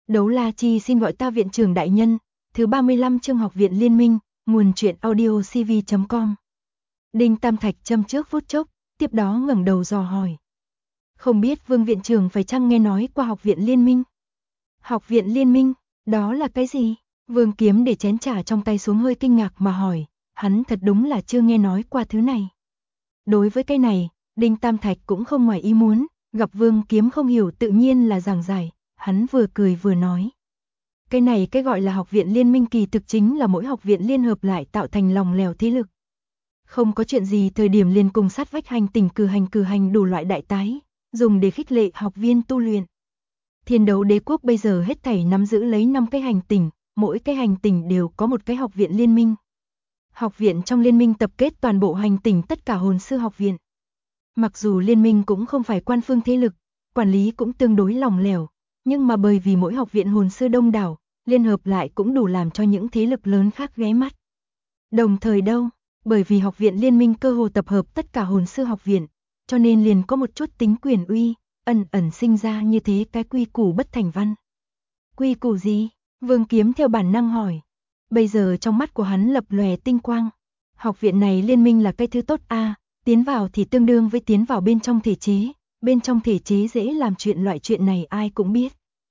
Đấu La Chi xin gọi ta viện trưởng đại nhân, thứ 35 chương Học viện Liên minh, nguồn truyện audio cv.com. Đinh Tam Thạch châm trước phút chốc, tiếp đó ngẩng đầu dò hỏi. Không biết Vương viện trưởng phải chăng nghe nói qua Học viện Liên minh? Học viện Liên minh, đó là cái gì? Vương Kiếm để chén trà trong tay xuống hơi kinh ngạc mà hỏi, hắn thật đúng là chưa nghe nói qua thứ này. Đối với cái này, Đinh Tam Thạch cũng không ngoài ý muốn, gặp Vương Kiếm không hiểu tự nhiên là giảng giải, hắn vừa cười vừa nói. Cái này cái gọi là Học viện Liên minh kỳ thực chính là mỗi học viện liên hợp lại tạo thành lòng lèo thế lực. Không có chuyện gì thời điểm liền cùng sát vách hành tỉnh cử hành đủ loại đại tái, dùng để khích lệ học viên tu luyện. Thiên Đấu Đế quốc bây giờ hết thảy nắm giữ lấy 5 cái hành tỉnh, mỗi cái hành tỉnh đều có một cái học viện liên minh. Học viện trong liên minh tập kết toàn bộ hành tỉnh tất cả hồn sư học viện. Mặc dù liên minh cũng không phải quan phương thế lực, quản lý cũng tương đối lỏng lẻo, nhưng mà bởi vì mỗi học viện hồn sư đông đảo, liên hợp lại cũng đủ làm cho những thế lực lớn khác ghé mắt. Đồng thời đâu, bởi vì học viện liên minh cơ hồ tập hợp tất cả hồn sư học viện, cho nên liền có một chút tính quyền uy, ẩn ẩn sinh ra như thế cái quy củ bất thành văn. Quy củ gì? Vương Kiếm theo bản năng hỏi. Bây giờ trong mắt của hắn lập lòe tinh quang. Học viện này liên minh là cái thứ tốt a, tiến vào thì tương đương với tiến vào bên trong thể chế, bên trong thể chế dễ làm chuyện loại chuyện này ai cũng biết.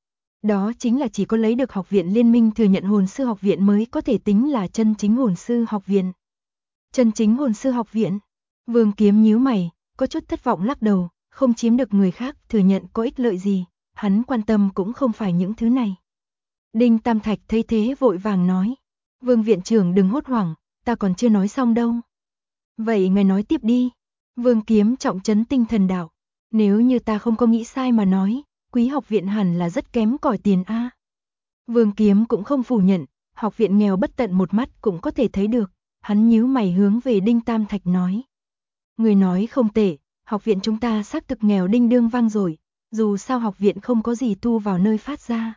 Đó chính là chỉ có lấy được học viện liên minh thừa nhận hồn sư học viện mới có thể tính là chân chính hồn sư học viện. Chân chính hồn sư học viện? Vương Kiếm nhíu mày, có chút thất vọng lắc đầu, không chiếm được người khác thừa nhận có ích lợi gì, hắn quan tâm cũng không phải những thứ này. Đinh Tam Thạch thấy thế vội vàng nói, Vương viện trưởng đừng hốt hoảng, ta còn chưa nói xong đâu. Vậy ngài nói tiếp đi. Vương Kiếm trọng trấn tinh thần đạo, nếu như ta không có nghĩ sai mà nói, quý học viện hẳn là rất kém cỏi tiền a. Vương Kiếm cũng không phủ nhận, học viện nghèo bất tận một mắt cũng có thể thấy được, hắn nhíu mày hướng về Đinh Tam Thạch nói. Người nói không tệ, học viện chúng ta xác thực nghèo đinh đương vang rồi, dù sao học viện không có gì thu vào nơi phát ra.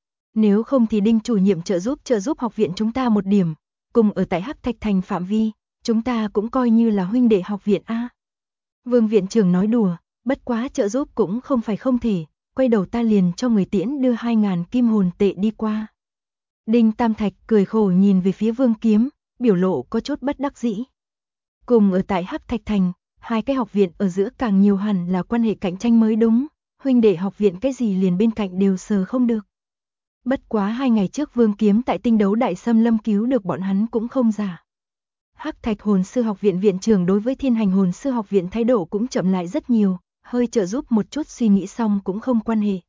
Nếu không thì Đinh chủ nhiệm trợ giúp học viện chúng ta một điểm, cùng ở tại Hắc Thạch Thành phạm vi, chúng ta cũng coi như là huynh đệ học viện a. Vương viện trưởng nói đùa, bất quá trợ giúp cũng không phải không thể, quay đầu ta liền cho người tiễn đưa 2.000 kim hồn tệ đi qua. Đinh Tam Thạch cười khổ nhìn về phía Vương Kiếm, biểu lộ có chút bất đắc dĩ. Cùng ở tại Hắc Thạch Thành, hai cái học viện ở giữa càng nhiều hẳn là quan hệ cạnh tranh mới đúng, huynh đệ học viện cái gì liền bên cạnh đều sờ không được. Bất quá 2 ngày trước Vương Kiếm tại Tinh Đấu Đại Xâm Lâm cứu được bọn hắn cũng không giả. Hắc Thạch Hồn Sư học viện viện trưởng đối với Thiên Hành Hồn Sư học viện thái độ cũng chậm lại rất nhiều, hơi trợ giúp một chút suy nghĩ xong cũng không quan hệ.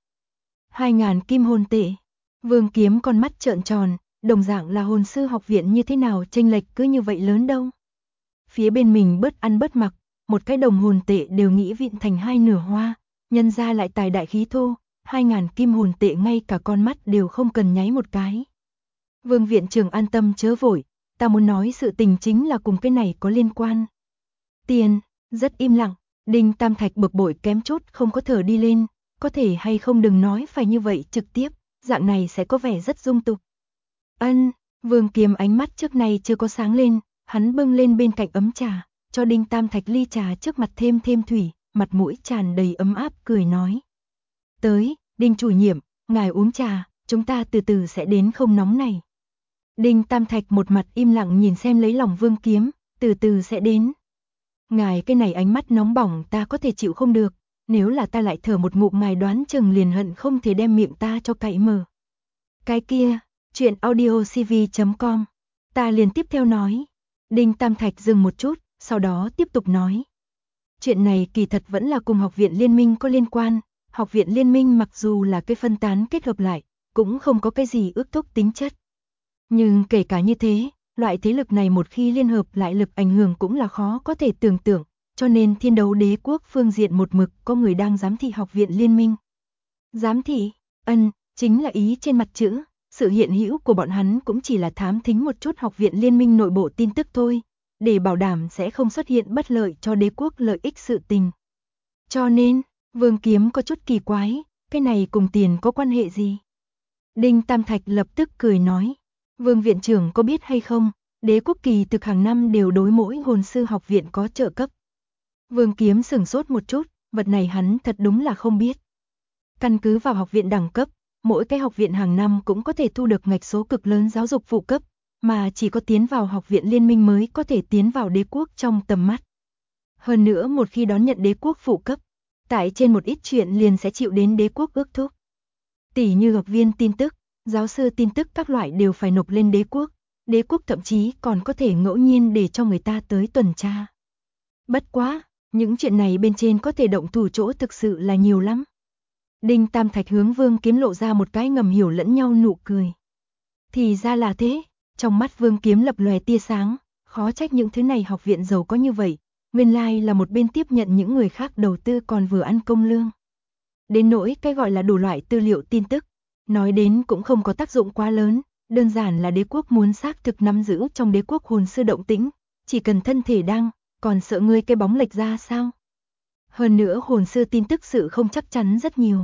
2.000 kim hồn tệ. Vương Kiếm con mắt trợn tròn, đồng dạng là hồn sư học viện như thế nào chênh lệch cứ như vậy lớn đâu. Phía bên mình bớt ăn bớt mặc, một cái đồng hồn tệ đều nghĩ vịn thành 2 nửa hoa, nhân ra lại tài đại khí thô, 2.000 kim hồn tệ ngay cả con mắt đều không cần nháy một cái. Vương viện trưởng an tâm chớ vội, ta muốn nói sự tình chính là cùng cái này có liên quan. Tiền, rất im lặng, Đinh Tam Thạch bực bội kém chút không có thở đi lên, có thể hay không đừng nói phải như vậy trực tiếp, dạng này sẽ có vẻ rất dung tục. Ân, Vương Kiếm ánh mắt trước này chưa có sáng lên, hắn bưng lên bên cạnh ấm trà, cho Đinh Tam Thạch ly trà trước mặt thêm thủy, mặt mũi tràn đầy ấm áp cười nói. Tới, Đinh chủ nhiệm, ngài uống trà, chúng ta từ từ sẽ đến không nóng này. Đinh Tam Thạch một mặt im lặng nhìn xem lấy lòng Vương Kiếm, từ từ sẽ đến. Ngài cái này ánh mắt nóng bỏng ta có thể chịu không được, nếu là ta lại thở một ngụm ngài đoán chừng liền hận không thể đem miệng ta cho cạy mở. Cái kia, chuyện audio cv.com, ta liền tiếp theo nói. Đinh Tam Thạch dừng một chút, sau đó tiếp tục nói. Chuyện này kỳ thật vẫn là cùng học viện liên minh có liên quan, học viện liên minh mặc dù là cái phân tán kết hợp lại, cũng không có cái gì ước thúc tính chất. Nhưng kể cả như thế, loại thế lực này một khi liên hợp lại lực ảnh hưởng cũng là khó có thể tưởng tượng, cho nên Thiên Đấu Đế quốc phương diện một mực có người đang giám thị học viện liên minh. Giám thị, chính là ý trên mặt chữ, sự hiện hữu của bọn hắn cũng chỉ là thám thính một chút học viện liên minh nội bộ tin tức thôi, để bảo đảm sẽ không xuất hiện bất lợi cho đế quốc lợi ích sự tình. Cho nên, Vương Kiếm có chút kỳ quái, cái này cùng tiền có quan hệ gì? Đinh Tam Thạch lập tức cười nói, Vương viện trưởng có biết hay không, đế quốc kỳ thực hàng năm đều đối mỗi hồn sư học viện có trợ cấp. Vương Kiếm sửng sốt một chút, vật này hắn thật đúng là không biết. Căn cứ vào học viện đẳng cấp, mỗi cái học viện hàng năm cũng có thể thu được ngạch số cực lớn giáo dục phụ cấp, mà chỉ có tiến vào học viện liên minh mới có thể tiến vào đế quốc trong tầm mắt. Hơn nữa một khi đón nhận đế quốc phụ cấp, tại trên một ít chuyện liền sẽ chịu đến đế quốc ước thúc. Tỷ như học viên tin tức, giáo sư tin tức các loại đều phải nộp lên đế quốc thậm chí còn có thể ngẫu nhiên để cho người ta tới tuần tra. Bất quá, những chuyện này bên trên có thể động thủ chỗ thực sự là nhiều lắm. Đinh Tam Thạch hướng Vương Kiếm lộ ra một cái ngầm hiểu lẫn nhau nụ cười. Thì ra là thế, trong mắt Vương Kiếm lập lòe tia sáng, khó trách những thứ này học viện giàu có như vậy, nguyên lai là một bên tiếp nhận những người khác đầu tư còn vừa ăn công lương. Đến nỗi cái gọi là đủ loại tư liệu tin tức, nói đến cũng không có tác dụng quá lớn, đơn giản là đế quốc muốn xác thực nắm giữ trong đế quốc hồn sư động tĩnh, chỉ cần thân thể đang, còn sợ ngươi cái bóng lệch ra sao? Hơn nữa hồn sư tin tức sự không chắc chắn rất nhiều.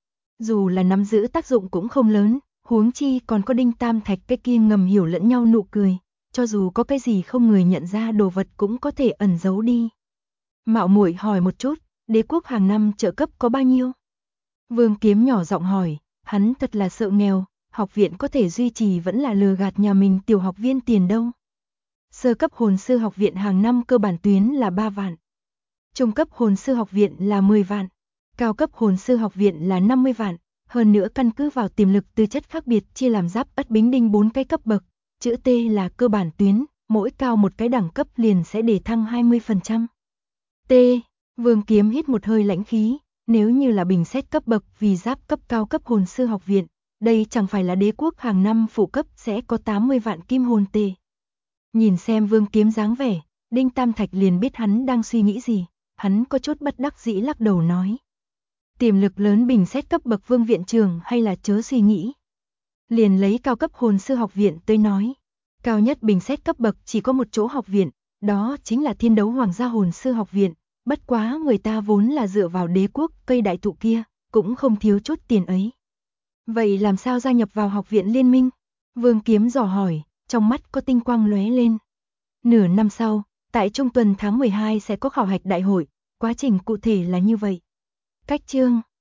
Dù là nắm giữ tác dụng cũng không lớn, huống chi còn có Đinh Tam Thạch cái kia ngầm hiểu lẫn nhau nụ cười, cho dù có cái gì không người nhận ra đồ vật cũng có thể ẩn giấu đi. Mạo muội hỏi một chút, đế quốc hàng năm trợ cấp có bao nhiêu? Vương Kiếm nhỏ giọng hỏi, hắn thật là sợ nghèo, học viện có thể duy trì vẫn là lừa gạt nhà mình tiểu học viên tiền đâu. Sơ cấp hồn sư học viện hàng năm cơ bản tuyến là 3 vạn. Trung cấp hồn sư học viện là 10 vạn. Cao cấp hồn sư học viện là 50 vạn. Hơn nữa căn cứ vào tiềm lực tư chất khác biệt chia làm giáp ất bính đinh 4 cái cấp bậc. Chữ T là cơ bản tuyến, mỗi cao một cái đẳng cấp liền sẽ để thăng 20%. T. Vương Kiếm hít một hơi lãnh khí. Nếu như là bình xét cấp bậc vì giáp cấp cao cấp hồn sư học viện, đây chẳng phải là đế quốc hàng năm phụ cấp sẽ có 80 vạn kim hồn tệ. Nhìn xem Vương Kiếm dáng vẻ, Đinh Tam Thạch liền biết hắn đang suy nghĩ gì, hắn có chút bất đắc dĩ lắc đầu nói. Tiềm lực lớn bình xét cấp bậc Vương viện trưởng hay là chớ suy nghĩ. Liền lấy cao cấp hồn sư học viện tới nói, cao nhất bình xét cấp bậc chỉ có một chỗ học viện, đó chính là Thiên Đấu Hoàng gia hồn sư học viện, bất quá người ta vốn là dựa vào đế quốc cây đại thụ kia, cũng không thiếu chút tiền ấy. Vậy làm sao gia nhập vào học viện liên minh? Vương Kiếm dò hỏi, trong mắt có tinh quang lóe lên. Nửa năm sau, tại trung tuần tháng 12 sẽ có khảo hạch đại hội, quá trình cụ thể là như vậy. Cách chương